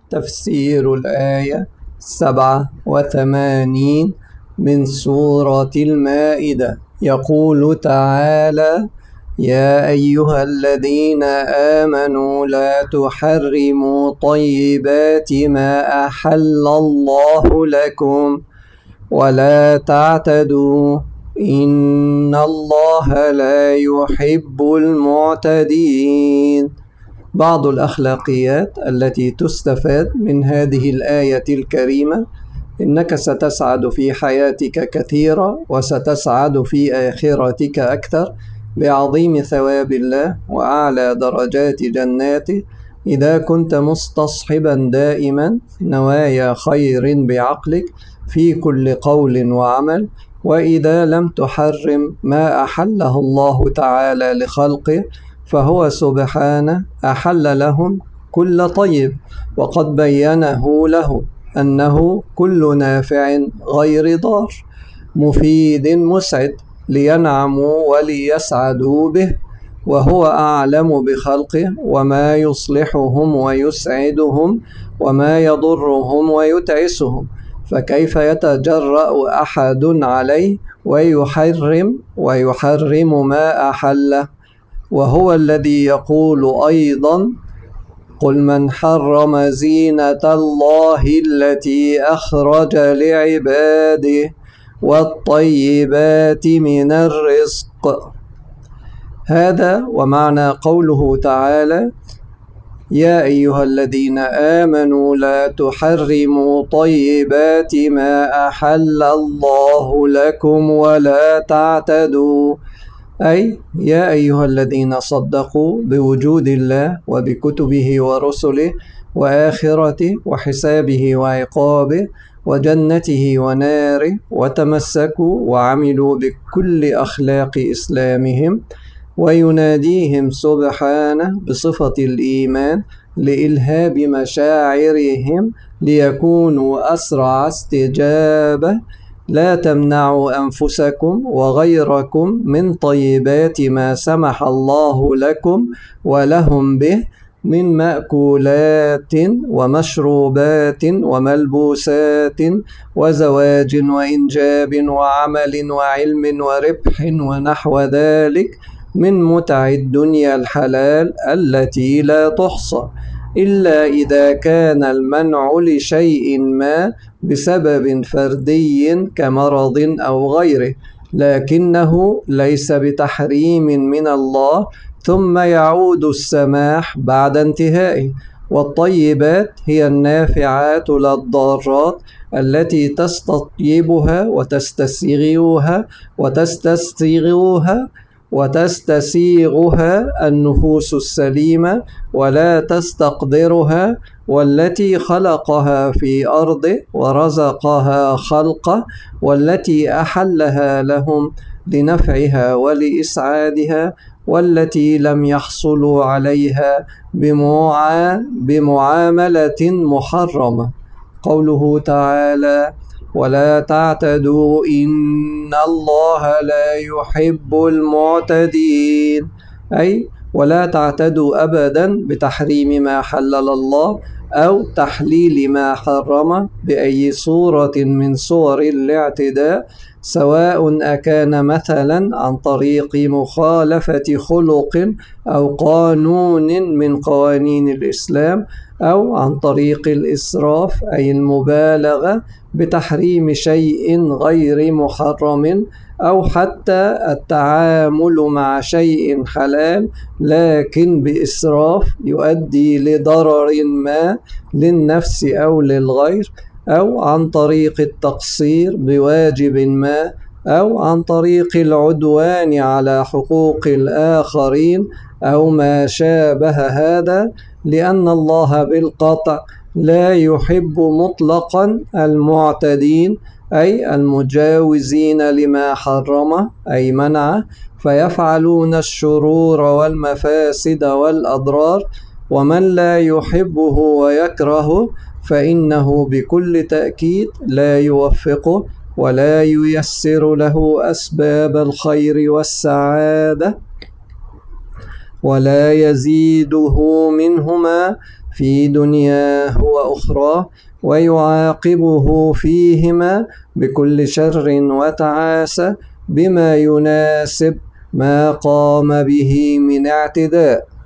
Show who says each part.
Speaker 1: تفسير الآية 87 من سورة المائدة. يقول تعالى: يا أيها الذين آمنوا لا تحرموا طيبات ما أحل الله لكم ولا تعتدوا إن الله لا يحب المعتدين. بعض الأخلاقيات التي تستفاد من هذه الآية الكريمة: إنك ستسعد في حياتك كثيرا وستسعد في آخرتك أكثر بعظيم ثواب الله وأعلى درجات جناته إذا كنت مستصحبا دائما نوايا خير بعقلك في كل قول وعمل، وإذا لم تحرم ما أحله الله تعالى لخلقه فهو سبحانه أحل لهم كل طيب، وقد بينه له أنه كل نافع غير ضار مفيد مسعد لينعموا وليسعدوا به، وهو أعلم بخلقه وما يصلحهم ويسعدهم وما يضرهم ويتعسهم، فكيف يتجرأ أحد عليه ويحرم ما أحله؟ وهو الذي يقول أيضا: قل من حرم زينة الله التي أخرج لعباده والطيبات من الرزق. هذا ومعنى قوله تعالى: يا أيها الذين آمنوا لا تحرموا طيبات ما أحل الله لكم ولا تعتدوا، أي يا أيها الذين صدقوا بوجود الله وبكتبه ورسله وآخرته وحسابه وعقابه وجنته وناره، وتمسكوا وعملوا بكل أخلاق إسلامهم، ويناديهم سبحانه بصفة الإيمان لإلهاب مشاعرهم ليكونوا أسرع استجابة: لا تمنعوا أنفسكم وغيركم من طيبات ما سمح الله لكم ولهم به من مأكولات ومشروبات وملبوسات وزواج وإنجاب وعمل وعلم وربح ونحو ذلك من متع الدنيا الحلال التي لا تحصى، إلا إذا كان المنع لشيء ما بسبب فردي كمرض أو غيره، لكنه ليس بتحريم من الله ثم يعود السماح بعد انتهائه. والطيبات هي النافعات لا الضارات التي تستطيبها وتستسيغها النفوس السليمة ولا تستقدرها، والتي خلقها في أرضه ورزقها خلقه، والتي أحلها لهم لنفعها ولإسعادها، والتي لم يحصلوا عليها بمعاملة محرمة. قوله تعالى: ولا تعتدوا إن الله لا يحب المعتدين، أي ولا تعتدوا أبدا بتحريم ما حلل الله أو تحليل ما حرم بأي صورة من صور الاعتداء، سواء أكان مثلا عن طريق مخالفة خلق أو قانون من قوانين الإسلام، أو عن طريق الإسراف أي المبالغة بتحريم شيء غير محرم، أو حتى التعامل مع شيء حلال لكن بإسراف يؤدي لضرر ما للنفس أو للغير، أو عن طريق التقصير بواجب ما، أو عن طريق العدوان على حقوق الآخرين أو ما شابه هذا، لأن الله بالقطع لا يحب مطلقا المعتدين، أي المجاوزين لما حرمه أي منعه، فيفعلون الشرور والمفاسد والأضرار. ومن لا يحبه ويكرهه فإنه بكل تأكيد لا يوفقه ولا ييسر له أسباب الخير والسعادة، ولا يزيده منهما في دنياه وأخراه، ويعاقبه فيهما بكل شر وتعاسة بما يناسب ما قام به من اعتداء.